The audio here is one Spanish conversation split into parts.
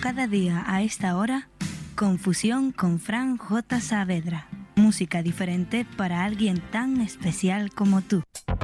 cada día a esta hora, Confusión con Fran J. Saavedra. Música diferente para alguien tan especial como tú.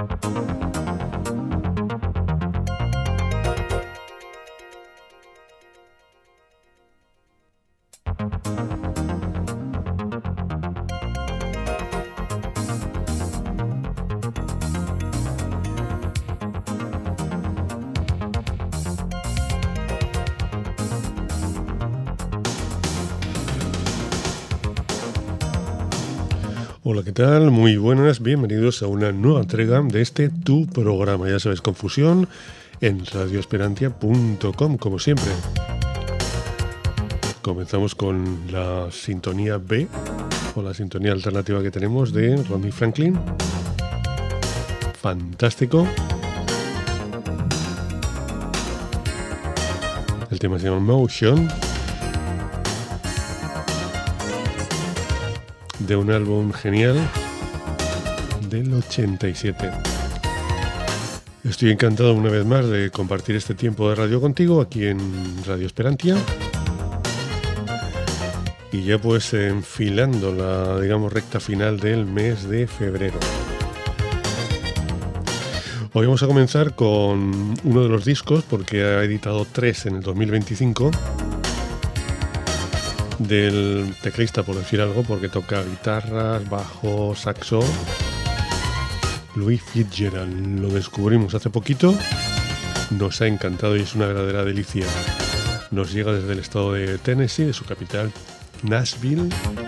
Hola, ¿qué tal? Muy buenas, bienvenidos a una nueva entrega de este tu programa. Ya sabes, Confusión en radioesperantia.com, como siempre. Comenzamos con la sintonía B, o la sintonía alternativa que tenemos de Ronnie Franklin. Fantástico. El tema se llama Motion, de un álbum genial del 87. Estoy encantado una vez más de compartir este tiempo de radio contigo aquí en Radio Esperantia, y ya pues enfilando la, digamos, recta final del mes de febrero. Hoy vamos a comenzar con uno de los discos, porque ha editado 3 en el 2025, del teclista, por decir algo, porque toca guitarras, bajo, saxo, Louis Fitzgerald. Lo descubrimos hace poquito, nos ha encantado y es una verdadera delicia. Nos llega desde el estado de Tennessee, de su capital, Nashville,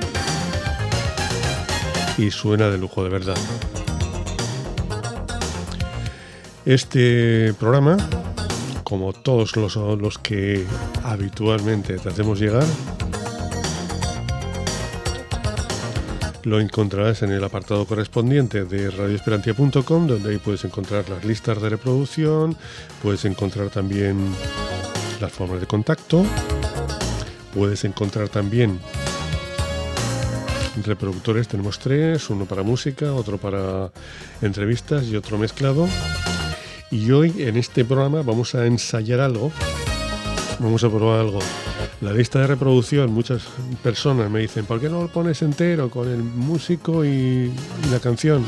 y suena de lujo, de verdad. Este programa, como todos los que habitualmente te hacemos llegar, lo encontrarás en el apartado correspondiente de radioesperantia.com, donde ahí puedes encontrar las listas de reproducción, puedes encontrar también las formas de contacto, puedes encontrar también reproductores. Tenemos 3, uno para música, otro para entrevistas y otro mezclado. Y hoy en este programa vamos a ensayar algo, vamos a probar algo. La lista de reproducción, muchas personas me dicen, ¿por qué no lo pones entero con el músico y la canción?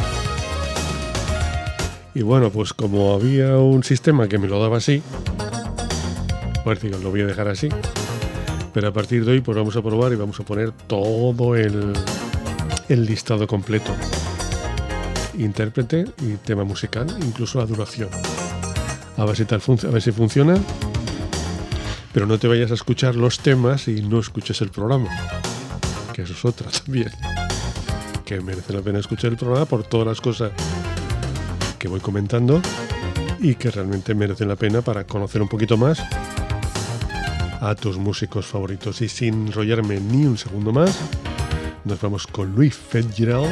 Y bueno, pues como había un sistema que me lo daba así, pues digo, lo voy a dejar así. Pero a partir de hoy pues vamos a probar y vamos a poner todo el listado completo. Intérprete y tema musical, incluso la duración. A ver si funciona. Pero no te vayas a escuchar los temas y no escuches el programa, que eso es otra también, que merece la pena escuchar el programa por todas las cosas que voy comentando y que realmente merecen la pena para conocer un poquito más a tus músicos favoritos. Y sin enrollarme ni un segundo más, nos vamos con Louis Fitzgerald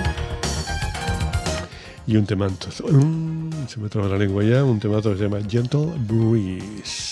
y un temazo, se me traba la lengua ya, un temazo que se llama Gentle Breeze.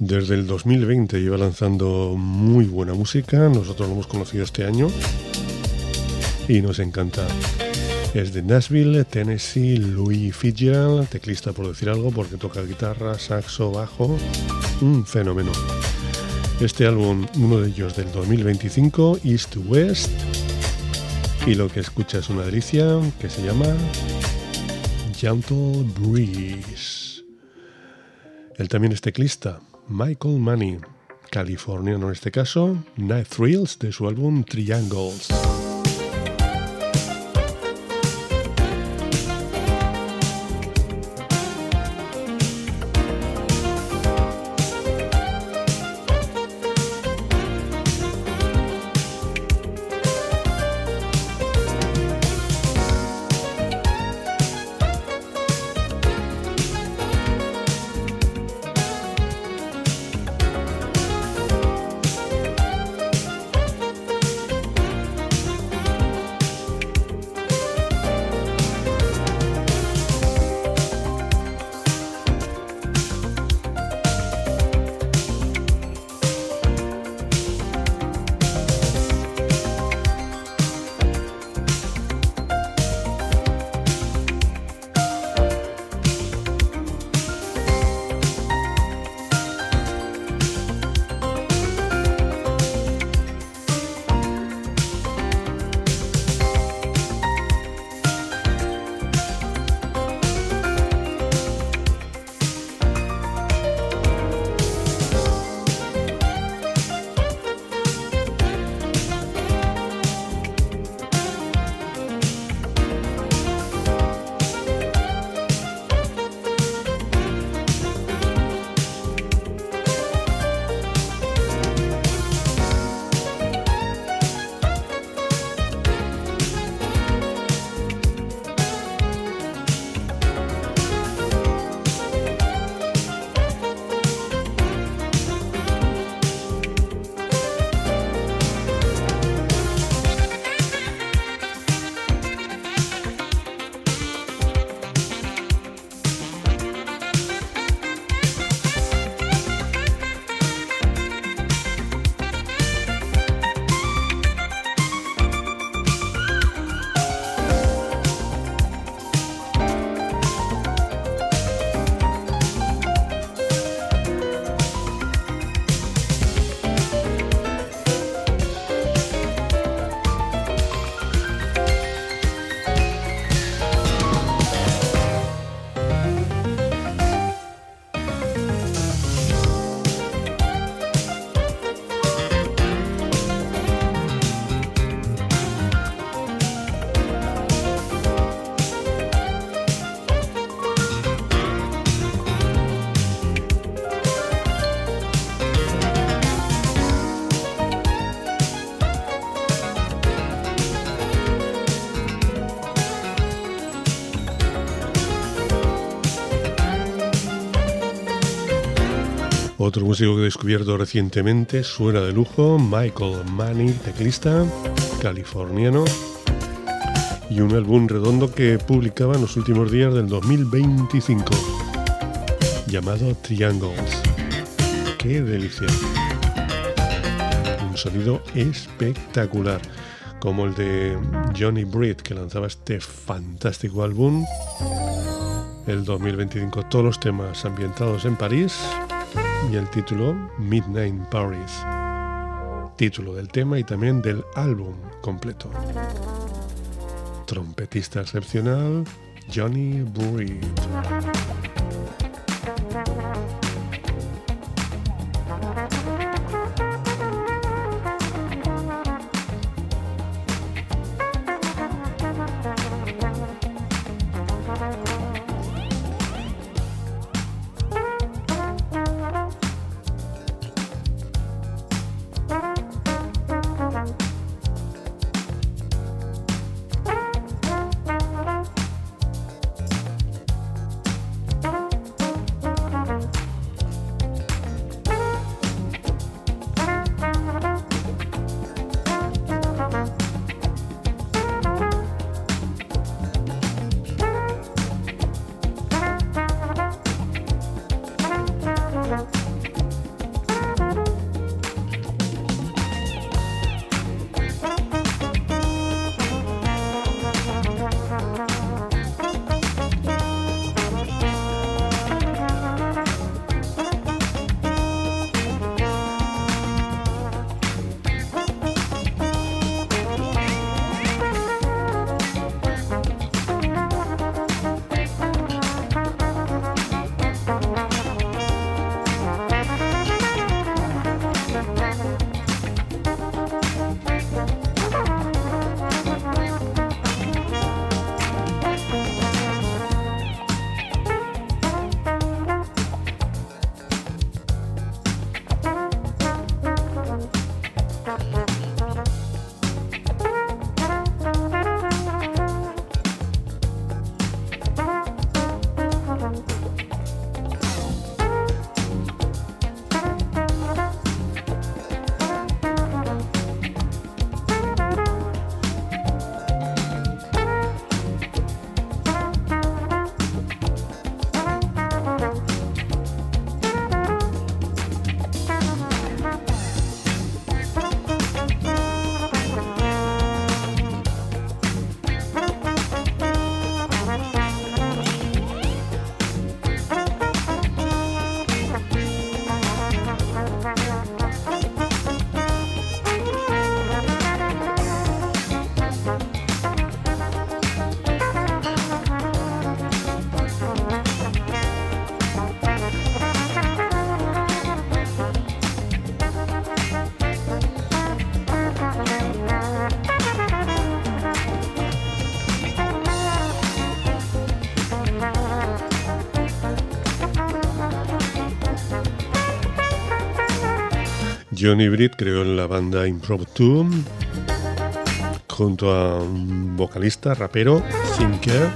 Desde el 2020 lleva lanzando muy buena música, nosotros lo hemos conocido este año y nos encanta. Es de Nashville, Tennessee, Louis Fitzgerald, teclista por decir algo, porque toca guitarra, saxo, bajo, un fenómeno. Este álbum, uno de ellos del 2025, East to West, y lo que escucha es una delicia que se llama Gentle Breeze. Él también es teclista, Michael Manning, californiano en este caso, Night Thrills de su álbum Triangles. Otro músico que he descubierto recientemente, suena de lujo, Michael Manning, teclista, californiano, y un álbum redondo que publicaba en los últimos días del 2025, llamado Triangles. ¡Qué delicia! Un sonido espectacular, como el de Johnny Britt, que lanzaba este fantástico álbum el 2025, todos los temas ambientados en París, y el título Midnight in Paris, título del tema y también del álbum completo. Trompetista excepcional, Johnny Britt. Johnny Britt creó la banda Impromptu junto a un vocalista, rapero, Thinker,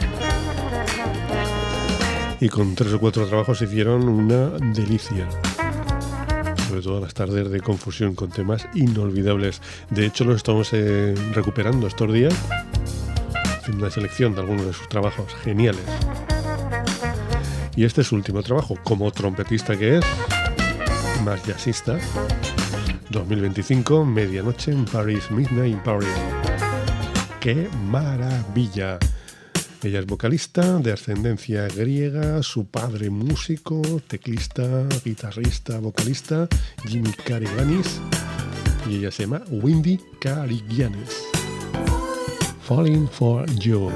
y con 3 o 4 trabajos hicieron una delicia. Sobre todo las tardes de Confusión con temas inolvidables. De hecho, los estamos recuperando estos días, haciendo una selección de algunos de sus trabajos geniales. Y este es su último trabajo, como trompetista que es, más jazzista. 2025, Medianoche en París, Midnight in Paris. ¡Qué maravilla! Ella es vocalista de ascendencia griega, su padre músico, teclista, guitarrista, vocalista, Jimmy Karigiannis, y ella se llama Wendy Karigiannis. Falling for You.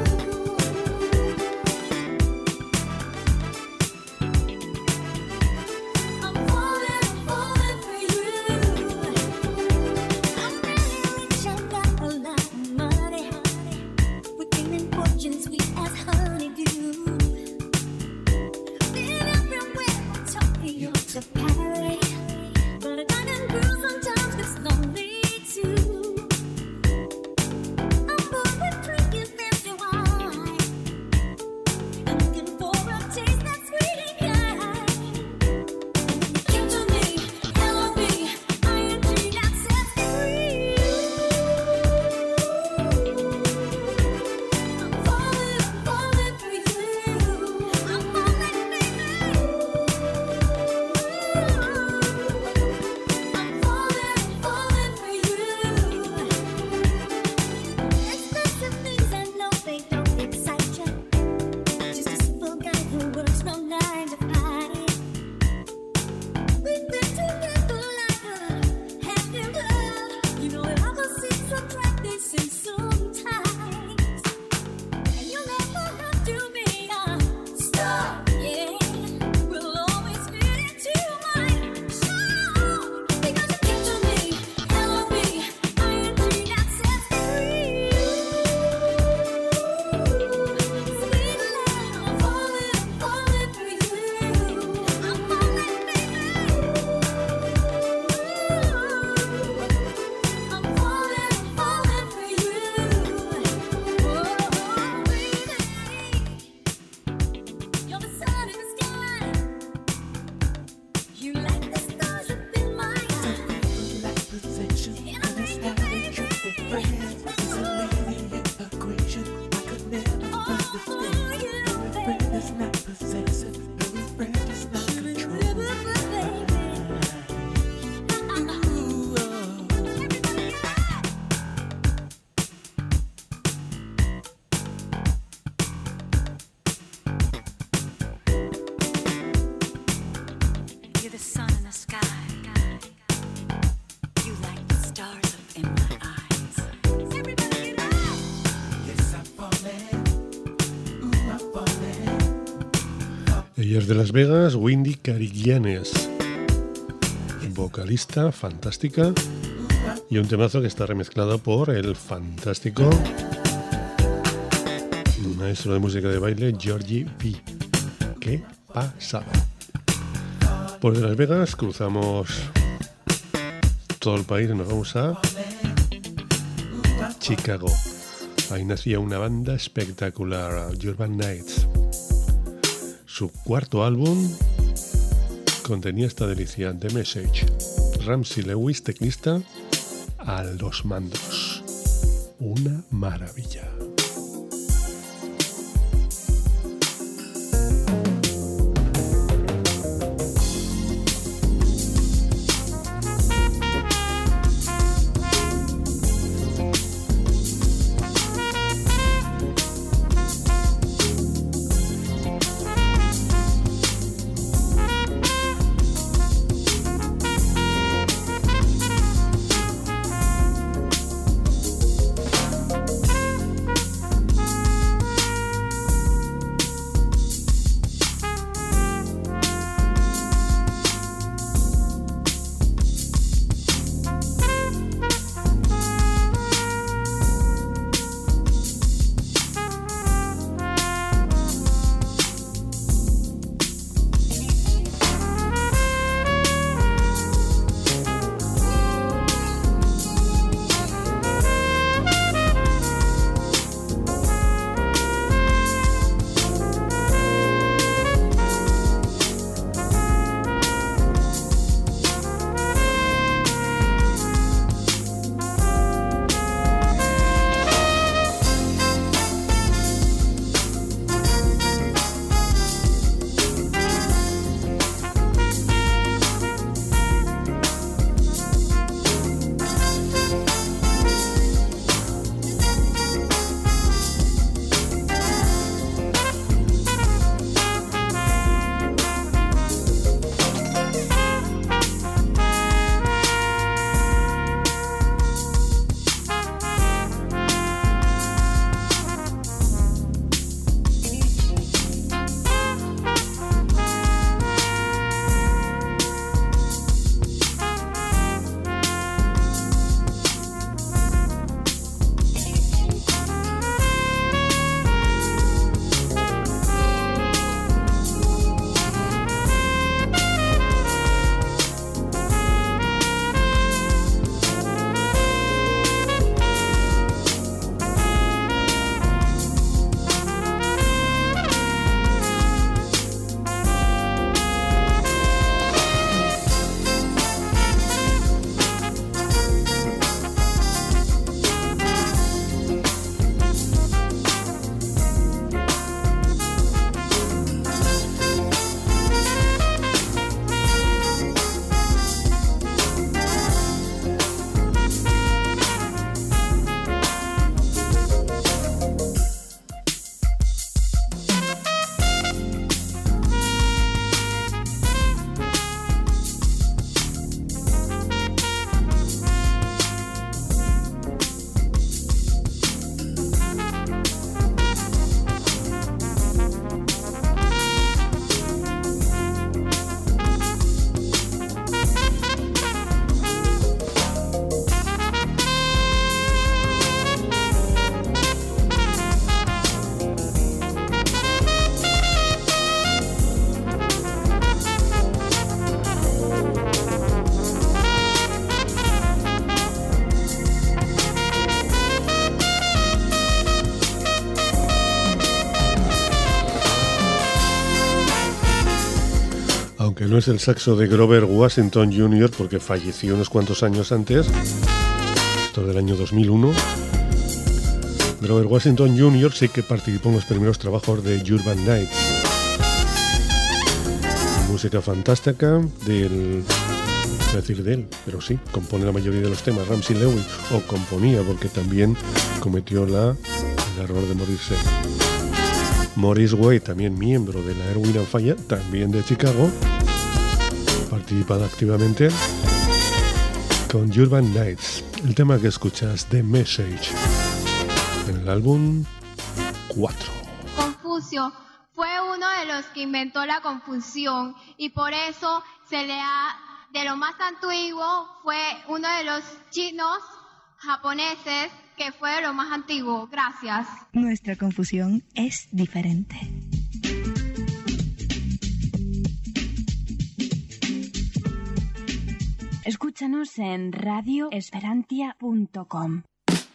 Ella es de Las Vegas, Wendy Karigiannis, vocalista fantástica, y un temazo que está remezclado por el fantástico maestro de música de baile Georgie V. ¡Qué pasada! Pues de Las Vegas cruzamos todo el país y nos vamos a Chicago. Ahí nacía una banda espectacular, Urban Nights. Su cuarto álbum contenía esta delicia, The Message. Ramsey Lewis, teclista, a los mandos. Una maravilla. que no es el saxo de Grover Washington Jr. porque falleció unos cuantos años antes, esto del año 2001. Grover Washington Jr. sí que participó en los primeros trabajos de Urban Night. Música fantástica del... no decir de él, pero sí, compone la mayoría de los temas. Ramsey Lewis, o componía, porque también cometió el error de morirse. Maurice Way, también miembro de la Earth, Wind & Fire, también de Chicago, participa activamente con Urban Nights. El tema que escuchas, The Message, en el álbum 4. Confucio fue uno de los que inventó la confusión y por eso de lo más antiguo fue uno de los chinos japoneses que fue de lo más antiguo. Gracias. Nuestra confusión es diferente. Escúchanos en radioesperantia.com.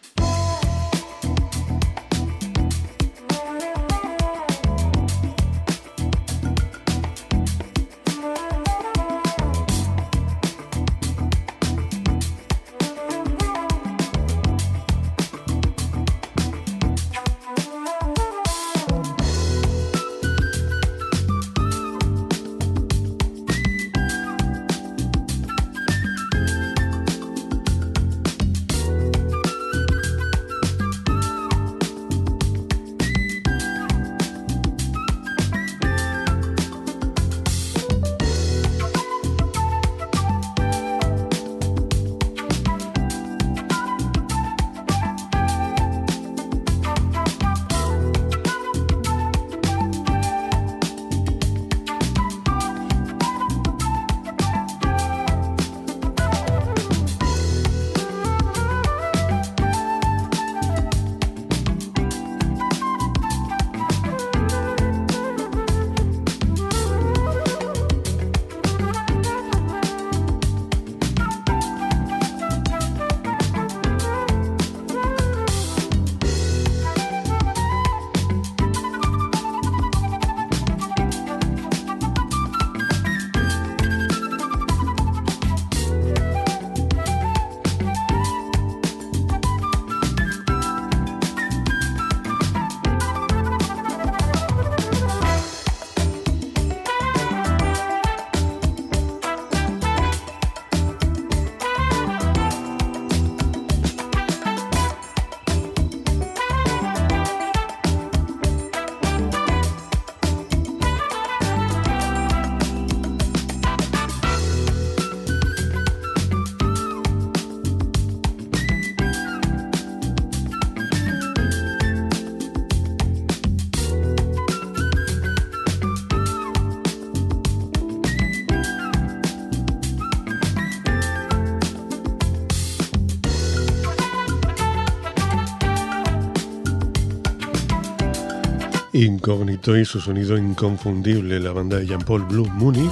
Incógnito y su sonido inconfundible, la banda de Jean-Paul Blue Mooney,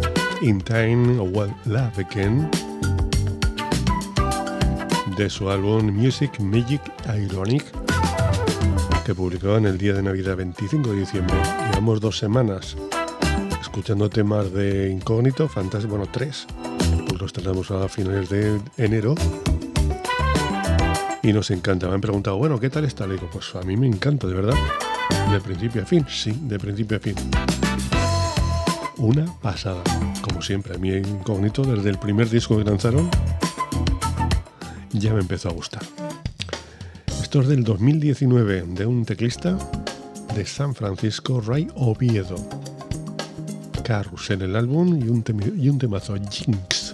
In Time What Love Again, de su álbum Music Magic Ironic, que publicó en el día de Navidad 25 de diciembre. Llevamos 2 semanas escuchando temas de Incógnito, fantástico, bueno, 3, pues los tenemos a finales de enero. Y nos encanta. Me han preguntado, bueno, ¿qué tal está? Le digo, pues a mí me encanta, de verdad. De principio a fin, sí, de principio a fin. Una pasada. Como siempre, a mí Incógnito, desde el primer disco que lanzaron, ya me empezó a gustar. Esto es del 2019, de un teclista de San Francisco, Ray Oviedo. Carrusel, el álbum, y un temazo, Jinx.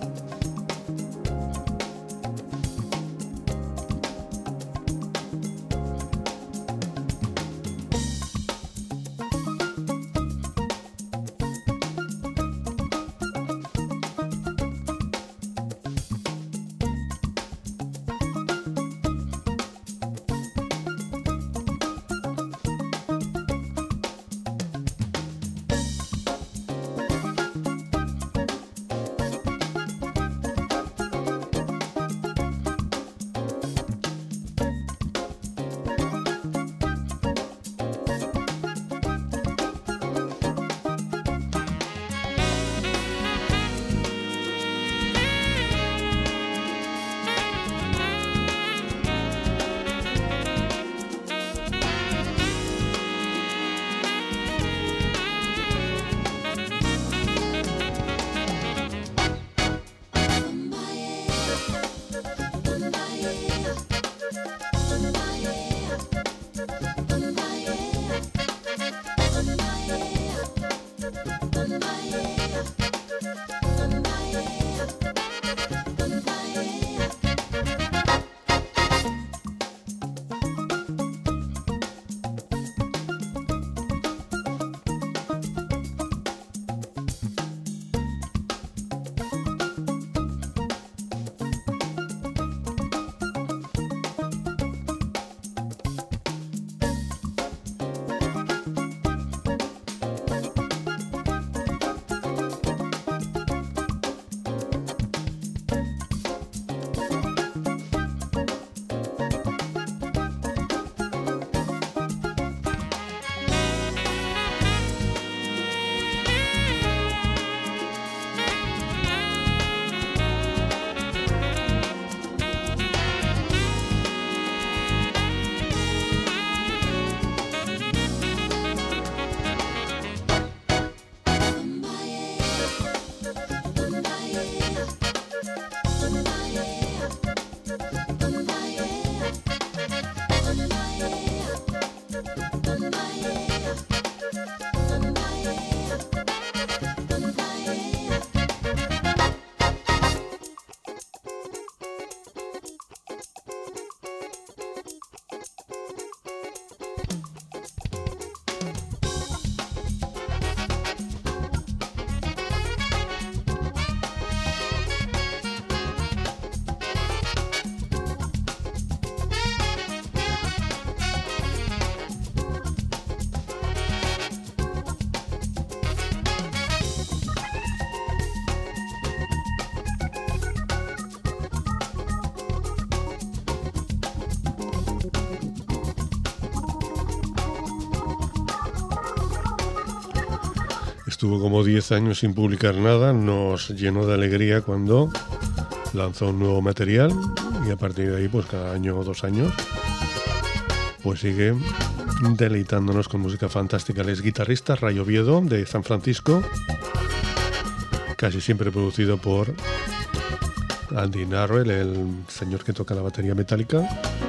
estuvo como 10 años sin publicar nada, nos llenó de alegría cuando lanzó un nuevo material y a partir de ahí, pues cada año o 2 años, pues sigue deleitándonos con música fantástica. Él es guitarrista, Ray Oviedo, de San Francisco, casi siempre producido por Andy Narrell, el señor que toca la batería metálica.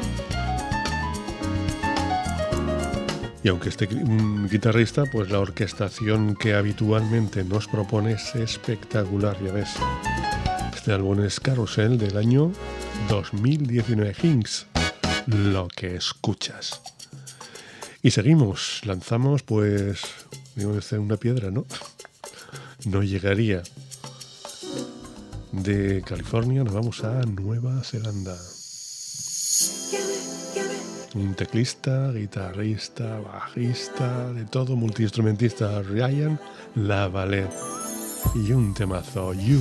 Y aunque esté un guitarrista, pues la orquestación que habitualmente nos propone es espectacular, ya ves. Este álbum es Carousel del año 2019, Hinks, lo que escuchas. Y seguimos, lanzamos pues, digo, una piedra, ¿no? No llegaría. De California nos vamos a Nueva Zelanda. Un teclista, guitarrista, bajista, de todo, multiinstrumentista, Ryan Lavalette. Y un temazo, You.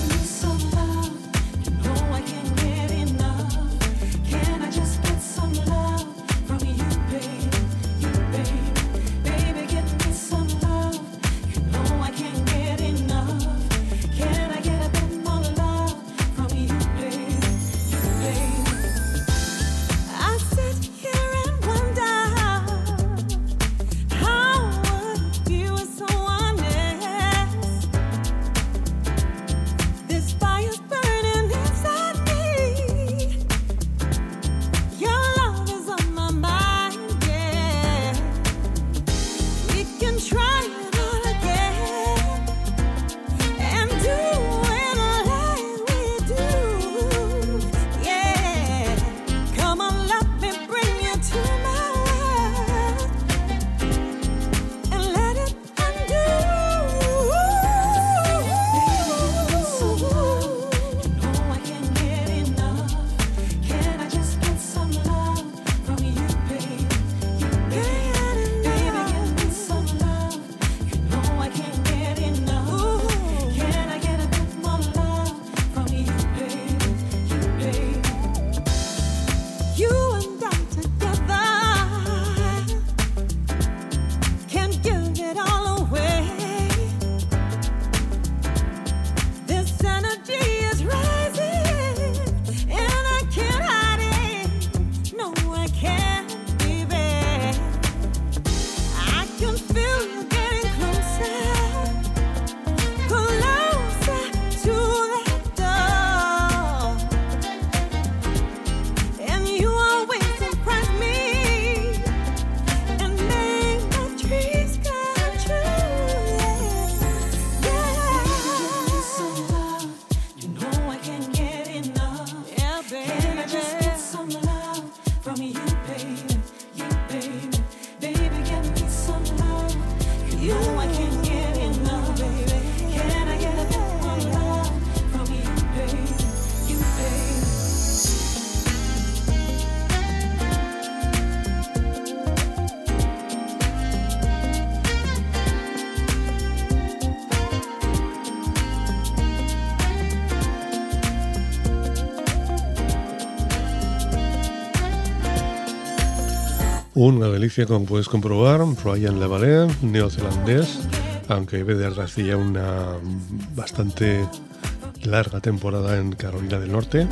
Una delicia, como puedes comprobar. Ryan Lavalette, neozelandés, aunque vive desde hace ya una bastante larga temporada en Carolina del Norte.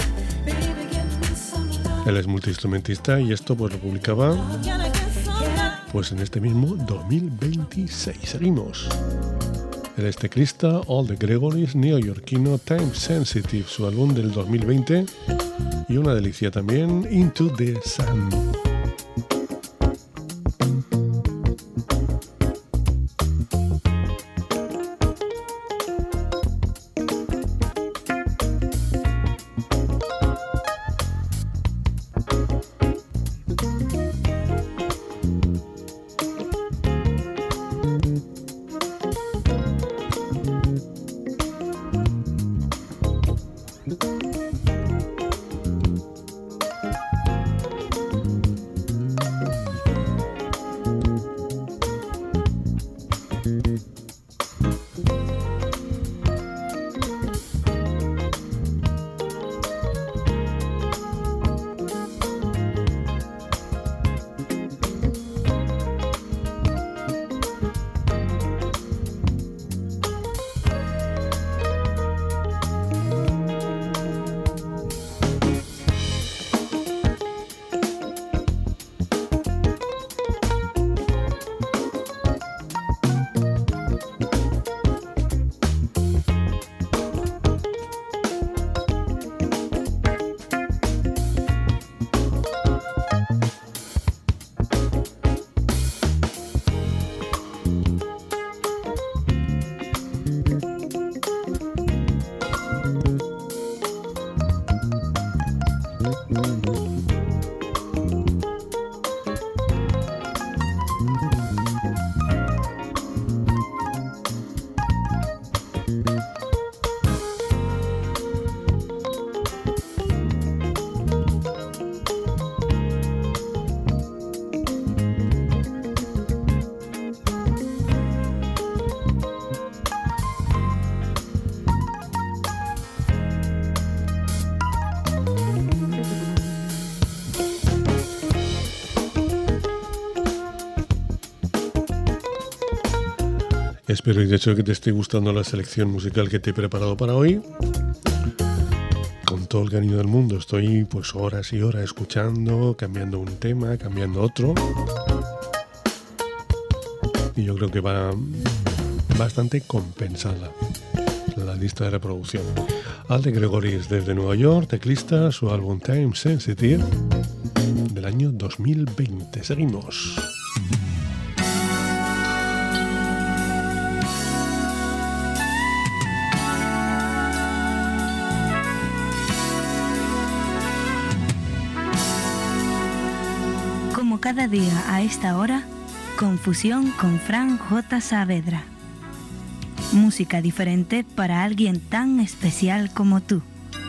Él es multiinstrumentista y esto pues lo publicaba pues en este mismo 2026. Seguimos. Él es teclista, All the Gregorys, neoyorquino, Time Sensitive, su álbum del 2020, y una delicia también, Into the Sun. Espero y de hecho que te esté gustando la selección musical que te he preparado para hoy. Con todo el cariño del mundo, estoy pues horas y horas escuchando, cambiando un tema, cambiando otro. Y yo creo que va bastante compensada la lista de reproducción. Alde Gregoris desde Nueva York, teclista, su álbum Time Sensitive del año 2020. Seguimos. Como cada día a esta hora, Confusión con Fran J. Saavedra. Música diferente para alguien tan especial como tú.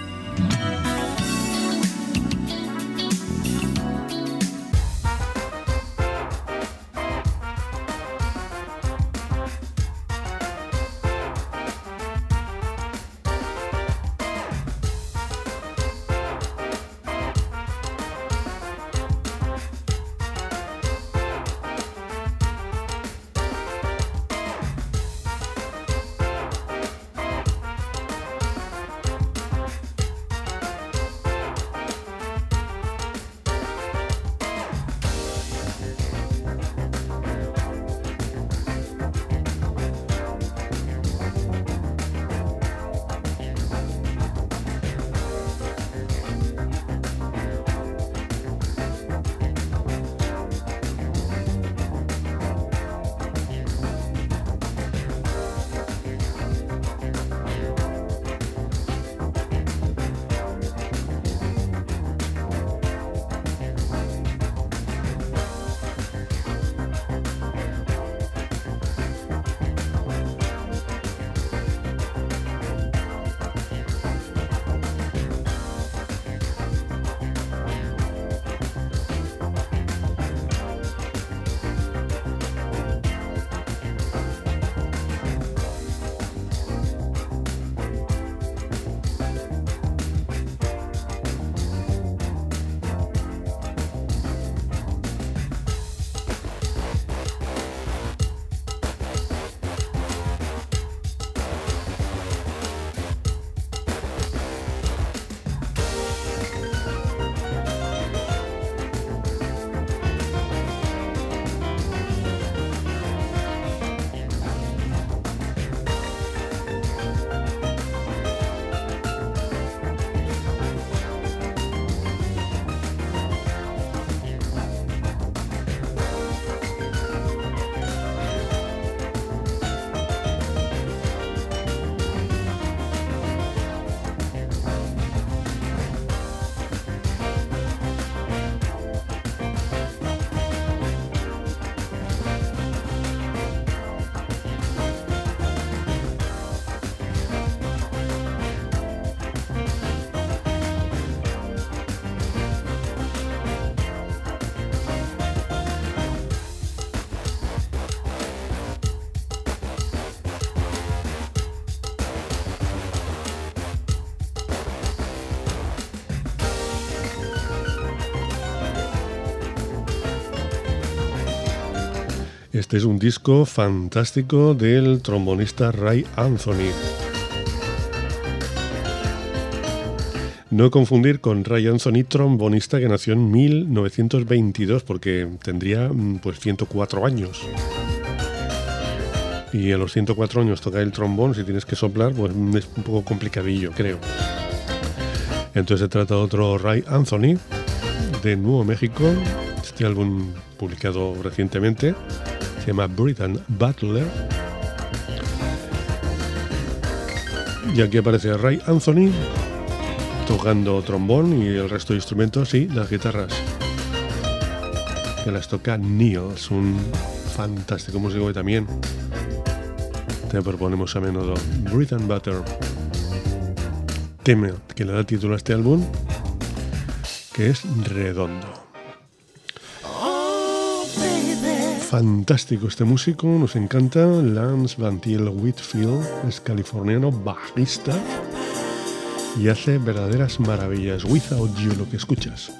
Este es un disco fantástico del trombonista Ray Anthony. No confundir con Ray Anthony, trombonista que nació en 1922, porque tendría pues 104 años. Y a los 104 años tocar el trombón, si tienes que soplar, pues es un poco complicadillo, creo. Entonces se trata de otro Ray Anthony, de Nuevo México. Este álbum publicado recientemente se llama Britain Butler. Y aquí aparece Ray Anthony tocando trombón y el resto de instrumentos y las guitarras, que las toca Niels, un fantástico músico que también te proponemos a menudo. Britain Butler, tema que le da título a este álbum, que es Redondo. Fantástico este músico, nos encanta. Lance Van Til Whitfield es californiano, bajista, y hace verdaderas maravillas. Without You, lo que escuchas.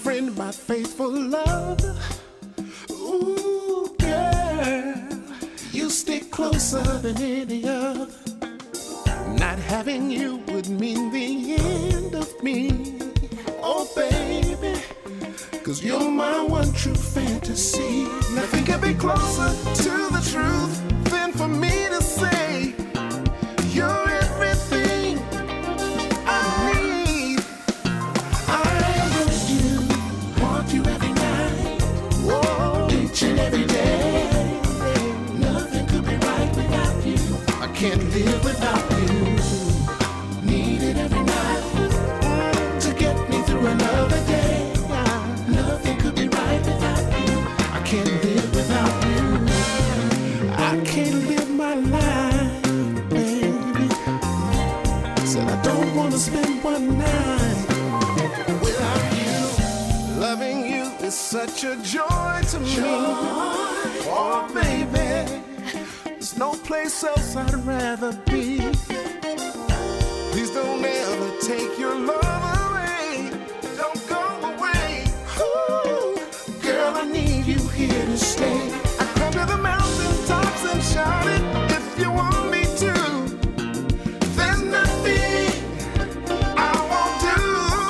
friend, my faithful love. Ooh, girl, you stick closer than any other. Not having you would mean the end of me. Oh, baby, 'cause you're my one true fantasy. Nothing can be closer to the truth than for me to say you're everything I need. I want you every night, oh, each and every day. Nothing could be right without you. I can't live without you. Need it every night to get me through another day. Nothing could be right without you. I can't live without you. I can't live my life, baby. Said I don't want to spend one night without you. Loving you is such a joy to me. Oh, baby, there's no place else I'd rather be. Please don't ever take your love away. Don't go away. Ooh, girl, I need you here to stay. I come to the mountaintops and shout it if you want me to. There's nothing I won't do.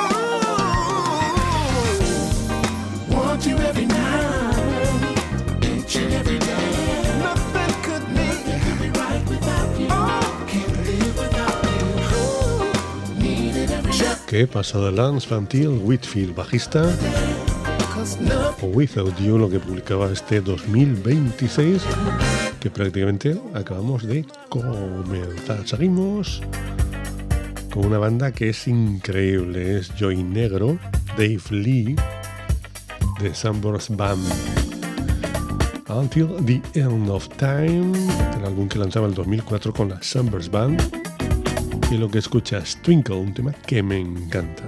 Want you every night, each and every day. Nothing could be right without you. Oh, can't live without you. Ooh, need it every night. ¿Qué pasa de Lance Van Til, Whitfield, bajista? O Without You, lo que publicaba este 2026, que prácticamente acabamos de comenzar. Seguimos con una banda que es increíble, es Joy Negro, Dave Lee, de Sunburst Band. Until the End of Time, el álbum que lanzaba en el 2004 con la Sunburst Band. Y lo que escuchas, Twinkle, un tema que me encanta.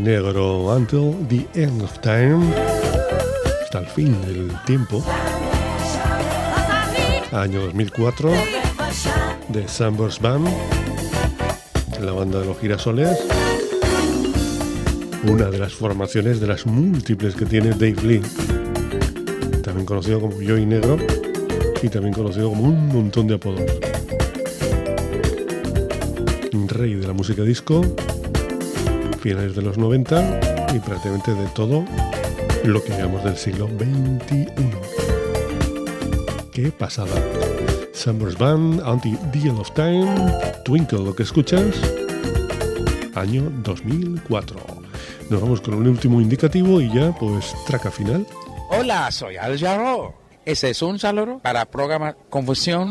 Negro, Until the End of Time, hasta el fin del tiempo. Año 2004, de Sunburst Band, la banda de los Girasoles, una de las formaciones de las múltiples que tiene Dave Lee, también conocido como Joey Negro y también conocido como un montón de apodos. Rey de la música disco, finales de los 90 y prácticamente de todo lo que llamamos del siglo XXI. ¡Qué pasada! Sunburst Band, Until the End of Time, Twinkle, lo que escuchas, año 2004. Nos vamos con un último indicativo y ya, pues, traca final. Hola, soy Al Jarreau. Ese es un saludo para el programa Confusión.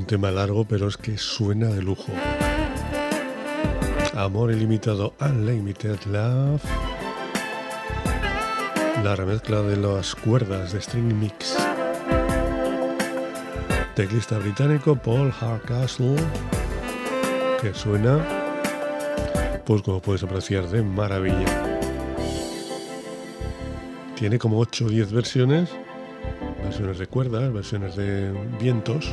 tema largo, pero es que suena de lujo. Amor ilimitado, Unlimited Love. La remezcla de las cuerdas de String Mix. Teclista británico Paul Hardcastle, que suena, pues como puedes apreciar, de maravilla. Tiene como 8 o 10 versiones de cuerdas, versiones de vientos.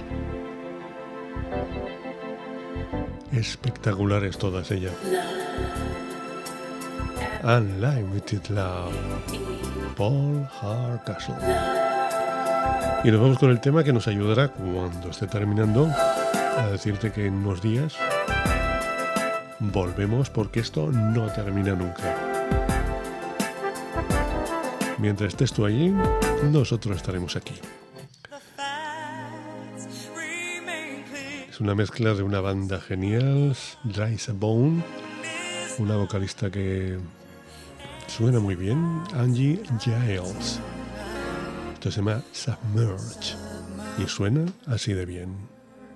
Espectaculares todas ellas. Unlimited Love, Paul Hardcastle. Y nos vamos con el tema que nos ayudará cuando esté terminando a decirte que en unos días volvemos, porque esto no termina nunca. Mientras estés tú allí, nosotros estaremos aquí. Es una mezcla de una banda genial, Dries Bone, una vocalista que suena muy bien, Angie Giles. Esto se llama Submerge y suena así de bien.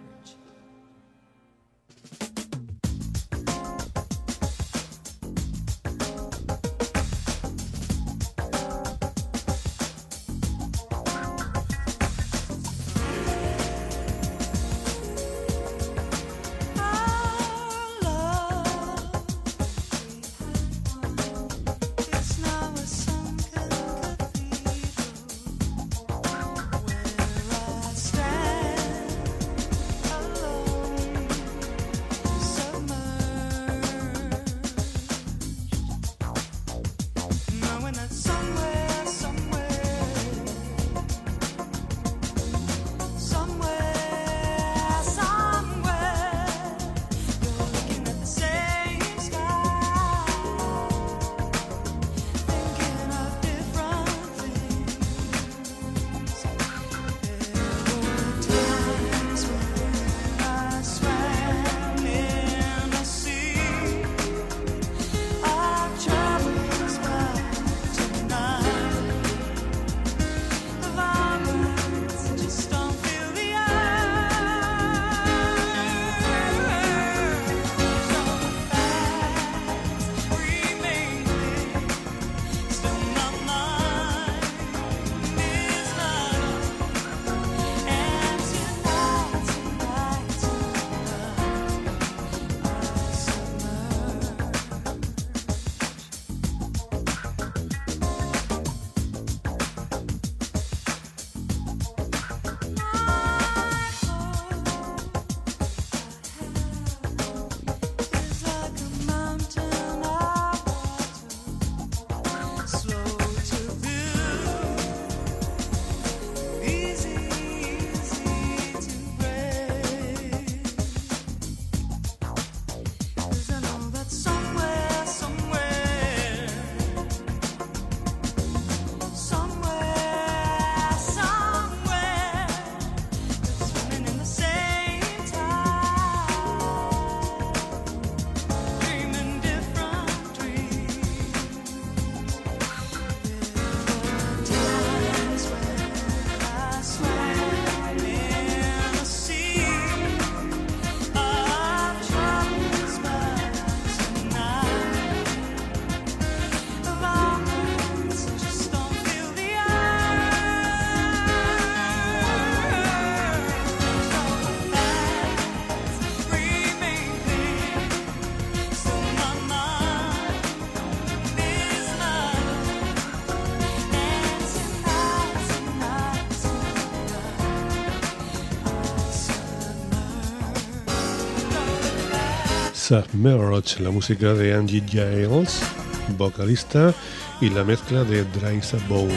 Submerge, la música de Angie Giles, vocalista, y la mezcla de Dries Bone.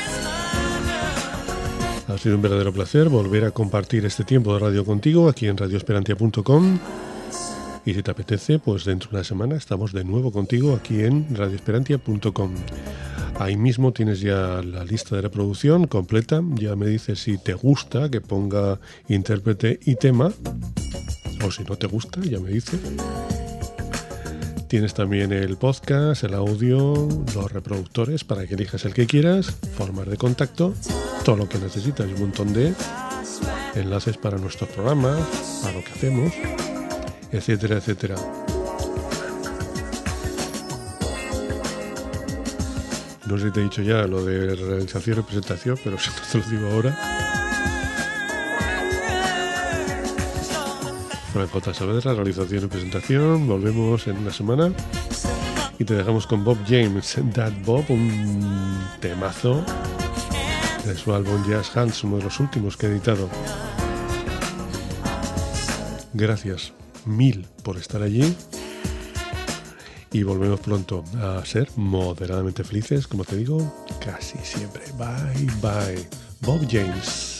Ha sido un verdadero placer volver a compartir este tiempo de radio contigo aquí en radioesperantia.com. Y si te apetece, pues dentro de una semana estamos de nuevo contigo aquí en radioesperantia.com. Ahí mismo tienes ya la lista de reproducción completa. Ya me dices si te gusta que ponga intérprete y tema, o si no te gusta, ya me dices. Tienes también el podcast, el audio, los reproductores para que elijas el que quieras, formas de contacto, todo lo que necesitas, un montón de enlaces para nuestros programas, para lo que hacemos, etcétera, etcétera. No sé si te he dicho ya lo de realización y representación, pero si no te lo digo ahora. Fran J. Saavedra, realización y presentación. Volvemos en una semana y te dejamos con Bob James, That Bob, un temazo de su álbum Jazz Hands, uno de los últimos que he editado. Gracias mil por estar allí y volvemos pronto a ser moderadamente felices, como te digo, casi siempre. Bye bye. Bob James.